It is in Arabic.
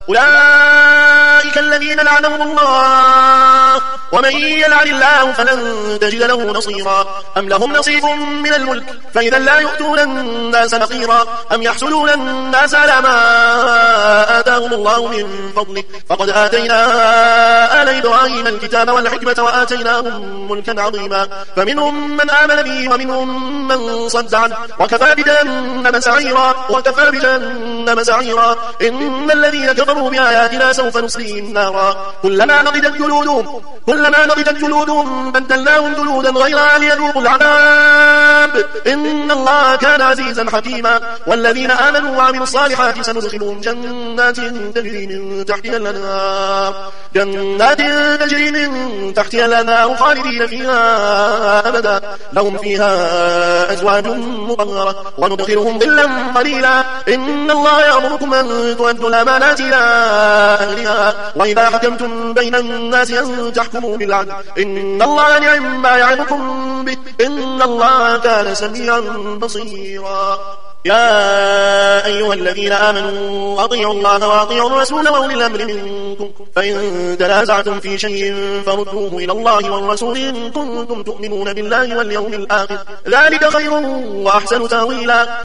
أولئك الذين لعنهم الله ومن يلعن الله فلن تجد له نصيرا أم لهم نصيب من الملك فإذا لا يؤتون الناس نقيرا أم يحسدون الناس على ما آتاهم الله من فضله فقد آتينا آل إبراهيم الكتاب والحكمة وآتيناهم ملكا عظيما فمنهم من آمن به ومنهم من صد عنه وكفى بجهنم سعيرا إن الذين كفروا بآياتنا سوف نصليهم نارا كلما نضجت جلودهم بدلناهم جلودا غيرها ليذوقوا العذاب إن الله كان عزيزا حكيما والذين آمنوا وعملوا الصالحات سندخلهم جنات تجري من تحتها الأنهار خالدين فيها أبدا لهم فيها أزواج مطهرة وندخلهم ظلا ظليلا إن الله يأمركم أن تؤدوا الأمانات إلى أهلها وإذا حكمتم بين الناس أن تحكموا بالعدل إن الله نعم ما يعظكم به إن الله كان سميعا بصيرا يا أيها الذين آمنوا أطيعوا الله وأطيعوا الرسول وأولي الأمر منكم فإن تنازعتم في شيء فردوه إلى الله والرسول إن كنتم تؤمنون بالله واليوم الآخر ذلك خير وأحسن تأويلا.